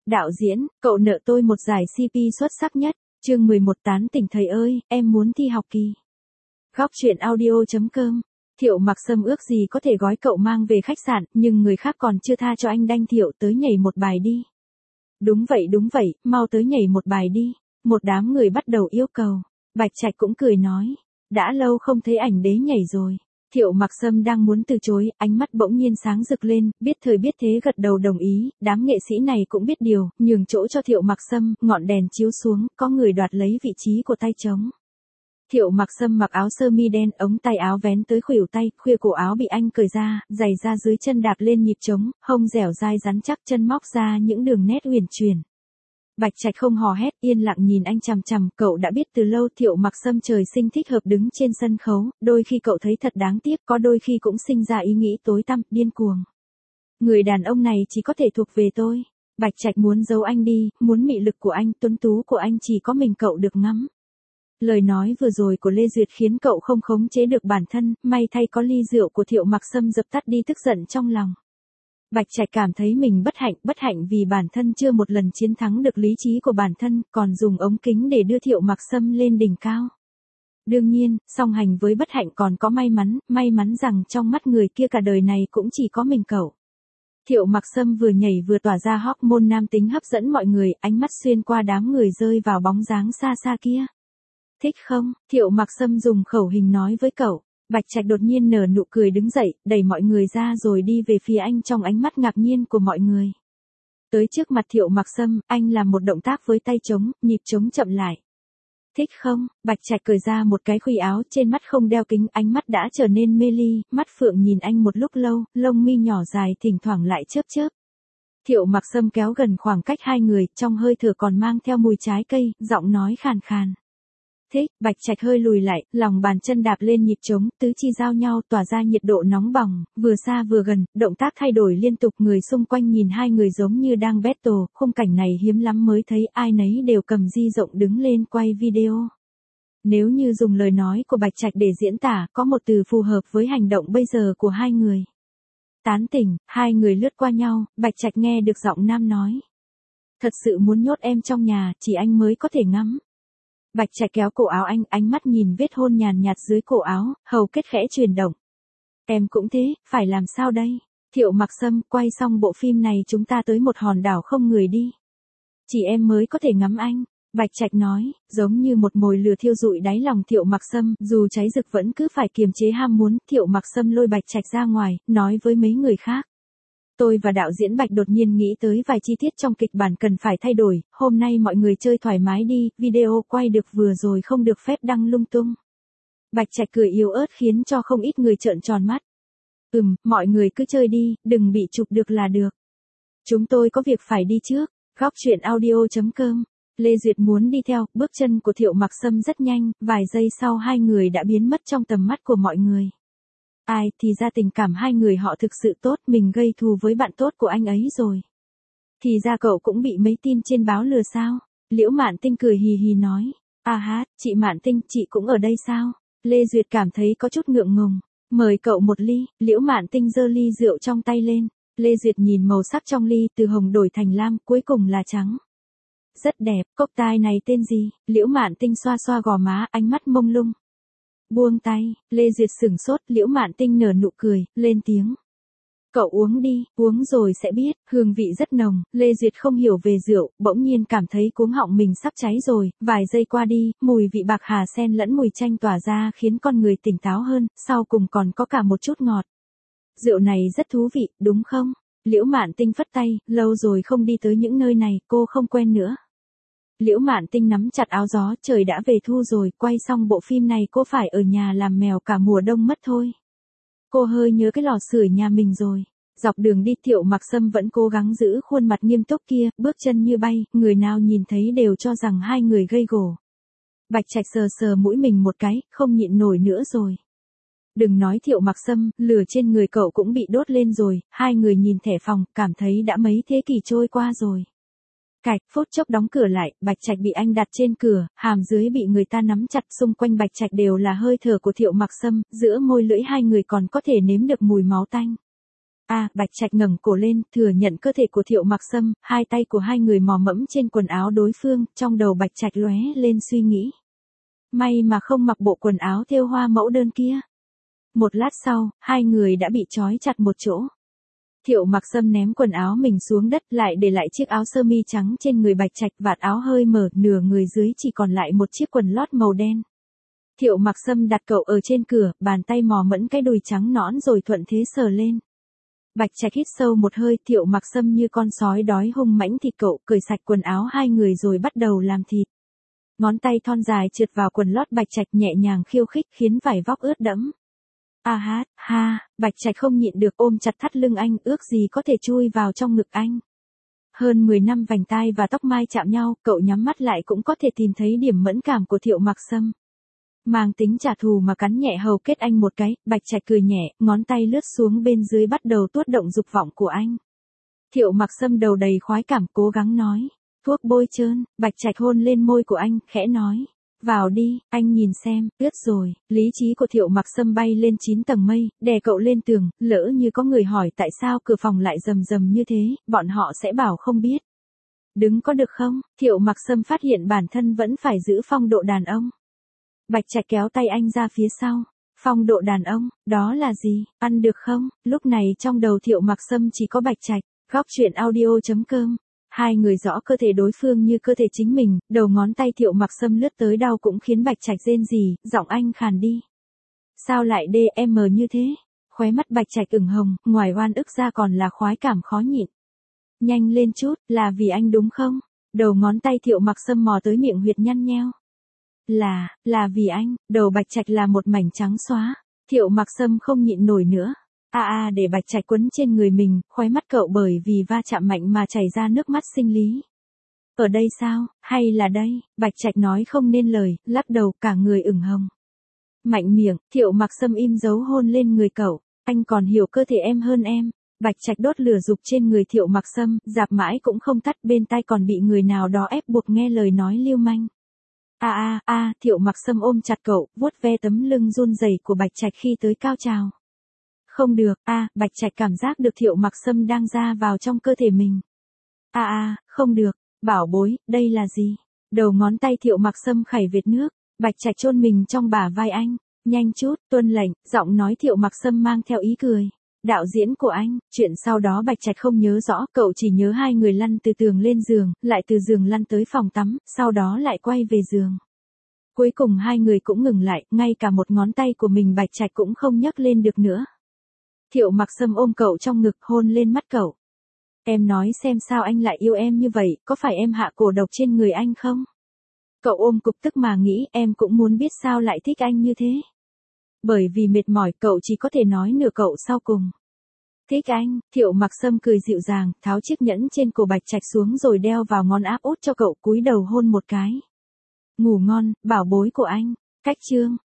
Đạo diễn, cậu nợ tôi một giải CP xuất sắc nhất. Chương 11 tán tỉnh thầy ơi, em muốn thi học kỳ. Góc truyện audio.com. Thiệu Mặc Sâm ước gì có thể gói cậu mang về khách sạn, nhưng người khác còn chưa tha cho anh đanh Thiệu tới nhảy một bài đi. Đúng vậy, mau tới nhảy một bài đi. Một đám người bắt đầu yêu cầu. Bạch Trạch cũng cười nói. Đã lâu không thấy ảnh đế nhảy rồi. Thiệu Mặc Sâm đang muốn từ chối, ánh mắt bỗng nhiên sáng rực lên, biết thời biết thế gật đầu đồng ý, đám nghệ sĩ này cũng biết điều, nhường chỗ cho Thiệu Mặc Sâm, ngọn đèn chiếu xuống, có người đoạt lấy vị trí của tay trống. Thiệu Mặc Sâm mặc áo sơ mi đen, ống tay áo vén tới khuỷu tay, khuya cổ áo bị anh cởi ra, giày ra dưới chân đạp lên nhịp trống, hông dẻo dai rắn chắc, chân móc ra những đường nét uyển chuyển. Bạch Trạch không hò hét, yên lặng nhìn anh chằm chằm, cậu đã biết từ lâu Thiệu Mặc Sâm trời sinh thích hợp đứng trên sân khấu, đôi khi cậu thấy thật đáng tiếc, có đôi khi cũng sinh ra ý nghĩ tối tăm, điên cuồng. Người đàn ông này chỉ có thể thuộc về tôi. Bạch Trạch muốn giấu anh đi, muốn mị lực của anh, tuấn tú của anh chỉ có mình cậu được ngắm. Lời nói vừa rồi của Lê Duyệt khiến cậu không khống chế được bản thân, may thay có ly rượu của Thiệu Mặc Sâm dập tắt đi tức giận trong lòng. Bạch Trạch cảm thấy mình bất hạnh vì bản thân chưa một lần chiến thắng được lý trí của bản thân, còn dùng ống kính để đưa Thiệu Mặc Sâm lên đỉnh cao. Đương nhiên, song hành với bất hạnh còn có may mắn rằng trong mắt người kia cả đời này cũng chỉ có mình cậu. Thiệu Mặc Sâm vừa nhảy vừa tỏa ra hormone nam tính hấp dẫn mọi người, ánh mắt xuyên qua đám người rơi vào bóng dáng xa xa kia. Thích không? Thiệu Mặc Sâm dùng khẩu hình nói với cậu. Bạch Trạch đột nhiên nở nụ cười đứng dậy, đẩy mọi người ra rồi đi về phía anh trong ánh mắt ngạc nhiên của mọi người. Tới trước mặt Thiệu Mặc Sâm, anh làm một động tác với tay trống, nhịp trống chậm lại. Thích không? Bạch Trạch cởi ra một cái khuy áo, trên mắt không đeo kính, ánh mắt đã trở nên mê ly, mắt phượng nhìn anh một lúc lâu, lông mi nhỏ dài thỉnh thoảng lại chớp chớp. Thiệu Mặc Sâm kéo gần khoảng cách hai người, trong hơi thở còn mang theo mùi trái cây, giọng nói khàn khàn. Thích, Bạch Trạch hơi lùi lại, lòng bàn chân đạp lên nhịp trống, tứ chi giao nhau tỏa ra nhiệt độ nóng bỏng, vừa xa vừa gần, động tác thay đổi liên tục, người xung quanh nhìn hai người giống như đang battle, khung cảnh này hiếm lắm mới thấy, ai nấy đều cầm di rộng đứng lên quay video. Nếu như dùng lời nói của Bạch Trạch để diễn tả, có một từ phù hợp với hành động bây giờ của hai người. Tán tỉnh, hai người lướt qua nhau, Bạch Trạch nghe được giọng nam nói. Thật sự muốn nhốt em trong nhà, chỉ anh mới có thể ngắm. Bạch Trạch kéo cổ áo anh, ánh mắt nhìn vết hôn nhàn nhạt dưới cổ áo, hầu kết khẽ chuyển động. Em cũng thế, phải làm sao đây? Thiệu Mặc Sâm, quay xong bộ phim này chúng ta tới một hòn đảo không người đi. Chỉ em mới có thể ngắm anh. Bạch Trạch nói, giống như một mồi lửa thiêu rụi đáy lòng Thiệu Mặc Sâm, dù cháy rực vẫn cứ phải kiềm chế ham muốn. Thiệu Mặc Sâm lôi Bạch Trạch ra ngoài, nói với mấy người khác. Tôi và đạo diễn Bạch đột nhiên nghĩ tới vài chi tiết trong kịch bản cần phải thay đổi, hôm nay mọi người chơi thoải mái đi, video quay được vừa rồi không được phép đăng lung tung. Bạch Trạch cười yếu ớt khiến cho không ít người trợn tròn mắt. Mọi người cứ chơi đi, đừng bị chụp được là được. Chúng tôi có việc phải đi trước. Góc truyện audio.com. Lê Duyệt muốn đi theo, bước chân của Thiệu Mặc Sâm rất nhanh, vài giây sau hai người đã biến mất trong tầm mắt của mọi người. Ai, thì ra tình cảm hai người họ thực sự tốt, mình gây thù với bạn tốt của anh ấy rồi. Thì ra cậu cũng bị mấy tin trên báo lừa sao? Liễu Mạn Tinh cười hì hì nói. Chị Mạn Tinh, chị cũng ở đây sao? Lê Duyệt cảm thấy có chút ngượng ngùng. Mời cậu một ly, Liễu Mạn Tinh giơ ly rượu trong tay lên. Lê Duyệt nhìn màu sắc trong ly từ hồng đổi thành lam, cuối cùng là trắng. Rất đẹp, cốc tai này tên gì? Liễu Mạn Tinh xoa xoa gò má, ánh mắt mông lung. Buông tay, Lê Duyệt sửng sốt, Liễu Mạn Tinh nở nụ cười, lên tiếng. Cậu uống đi, uống rồi sẽ biết, hương vị rất nồng, Lê Duyệt không hiểu về rượu, bỗng nhiên cảm thấy cuống họng mình sắp cháy rồi, vài giây qua đi, mùi vị bạc hà xen lẫn mùi chanh tỏa ra khiến con người tỉnh táo hơn, sau cùng còn có cả một chút ngọt. Rượu này rất thú vị, đúng không? Liễu Mạn Tinh phất tay, lâu rồi không đi tới những nơi này, cô không quen nữa. Liễu Mạn Tinh nắm chặt áo gió, trời đã về thu rồi, quay xong bộ phim này cô phải ở nhà làm mèo cả mùa đông mất thôi. Cô hơi nhớ cái lò sưởi nhà mình rồi. Dọc đường đi Thiệu Mặc Sâm vẫn cố gắng giữ khuôn mặt nghiêm túc kia, bước chân như bay, người nào nhìn thấy đều cho rằng hai người gây gổ. Bạch Trạch sờ sờ mũi mình một cái, không nhịn nổi nữa rồi. Đừng nói Thiệu Mặc Sâm, lửa trên người cậu cũng bị đốt lên rồi, hai người nhìn thẻ phòng, cảm thấy đã mấy thế kỷ trôi qua rồi. Cạch, phút chốc đóng cửa lại, Bạch Trạch bị anh đặt trên cửa, hàm dưới bị người ta nắm chặt, xung quanh Bạch Trạch đều là hơi thở của Thiệu Mặc Sâm, giữa môi lưỡi hai người còn có thể nếm được mùi máu tanh. Bạch Trạch ngẩng cổ lên, thừa nhận cơ thể của Thiệu Mặc Sâm, hai tay của hai người mò mẫm trên quần áo đối phương, trong đầu Bạch Trạch lóe lên suy nghĩ. May mà không mặc bộ quần áo thêu hoa mẫu đơn kia. Một lát sau, hai người đã bị trói chặt một chỗ. Thiệu Mặc Sâm ném quần áo mình xuống đất, lại để lại chiếc áo sơ mi trắng trên người Bạch Trạch, vạt áo hơi mở, nửa người dưới chỉ còn lại một chiếc quần lót màu đen. Thiệu Mặc Sâm đặt cậu ở trên cửa, bàn tay mò mẫm cái đùi trắng nõn rồi thuận thế sờ lên. Bạch Trạch hít sâu một hơi, Thiệu Mặc Sâm như con sói đói hung mãnh thịt cậu, cởi sạch quần áo hai người rồi bắt đầu làm thịt. Ngón tay thon dài trượt vào quần lót Bạch Trạch nhẹ nhàng khiêu khích khiến vải vóc ướt đẫm. Bạch Trạch không nhịn được ôm chặt thắt lưng anh, ước gì có thể chui vào trong ngực anh. Hơn 10 năm vành tai và tóc mai chạm nhau, cậu nhắm mắt lại cũng có thể tìm thấy điểm mẫn cảm của Thiệu Mặc Sâm. Mang tính trả thù mà cắn nhẹ hầu kết anh một cái, Bạch Trạch cười nhẹ, ngón tay lướt xuống bên dưới bắt đầu tuốt động dục vọng của anh. Thiệu Mặc Sâm đầu đầy khoái cảm cố gắng nói. Thuốc bôi trơn, Bạch Trạch hôn lên môi của anh, khẽ nói. Vào đi, anh nhìn xem, ướt rồi. Lý trí của Thiệu Mặc Sâm bay lên 9 tầng mây, đè cậu lên tường, lỡ như có người hỏi tại sao cửa phòng lại rầm rầm như thế, bọn họ sẽ bảo không biết. Đứng có được không? Thiệu Mặc Sâm phát hiện bản thân vẫn phải giữ phong độ đàn ông. Bạch Trạch kéo tay anh ra phía sau. Phong độ đàn ông, đó là gì? Ăn được không? Lúc này trong đầu Thiệu Mặc Sâm chỉ có Bạch Trạch. Góc truyện audio.com. Hai người rõ cơ thể đối phương như cơ thể chính mình, đầu ngón tay Thiệu Mặc Sâm lướt tới đau cũng khiến Bạch Trạch rên rỉ, giọng anh khàn đi. Sao lại DM như thế? Khóe mắt Bạch Trạch ửng hồng, ngoài oan ức ra còn là khoái cảm khó nhịn. Nhanh lên chút, là vì anh đúng không? Đầu ngón tay Thiệu Mặc Sâm mò tới miệng huyệt nhăn nheo. Là vì anh, đầu Bạch Trạch là một mảnh trắng xóa. Thiệu Mặc Sâm không nhịn nổi nữa. Để Bạch Trạch quấn trên người mình, khóe mắt cậu bởi vì va chạm mạnh mà chảy ra nước mắt sinh lý. Ở đây sao, hay là đây? Bạch Trạch nói không nên lời, lắc đầu, cả người ửng hồng. Mạnh miệng, Thiệu Mặc Sâm im dấu hôn lên người cậu. Anh còn hiểu cơ thể em hơn em. Bạch Trạch đốt lửa dục trên người Thiệu Mặc Sâm, dạp mãi cũng không tắt, bên tai còn bị người nào đó ép buộc nghe lời nói lưu manh. Thiệu Mặc Sâm ôm chặt cậu, vuốt ve tấm lưng run rẩy của Bạch Trạch khi tới cao trào. Không được, Bạch Trạch cảm giác được Thiệu Mặc Sâm đang ra vào trong cơ thể mình. Không được, bảo bối, đây là gì? Đầu ngón tay Thiệu Mặc Sâm khảy vệt nước, Bạch Trạch chôn mình trong bả vai anh. Nhanh chút, tuân lệnh, giọng nói Thiệu Mặc Sâm mang theo ý cười. Đạo diễn của anh, chuyện sau đó Bạch Trạch không nhớ rõ, cậu chỉ nhớ hai người lăn từ tường lên giường, lại từ giường lăn tới phòng tắm, sau đó lại quay về giường. Cuối cùng hai người cũng ngừng lại, ngay cả một ngón tay của mình Bạch Trạch cũng không nhấc lên được nữa. Thiệu Mặc Sâm ôm cậu trong ngực, hôn lên mắt cậu. Em nói xem sao anh lại yêu em như vậy, có phải em hạ cổ độc trên người anh không? Cậu ôm cục tức mà nghĩ, em cũng muốn biết sao lại thích anh như thế. Bởi vì mệt mỏi, cậu chỉ có thể nói nửa cậu sau cùng. Thích anh, Thiệu Mặc Sâm cười dịu dàng, tháo chiếc nhẫn trên cổ Bạch Trạch xuống rồi đeo vào ngón áp út cho cậu, cúi đầu hôn một cái. Ngủ ngon, bảo bối của anh. Cách chương.